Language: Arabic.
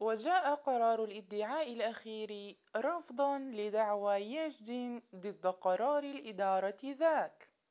وجاء قرار الادعاء الأخير رفضاً لدعوى يجد ضد قرار الإدارة ذاك.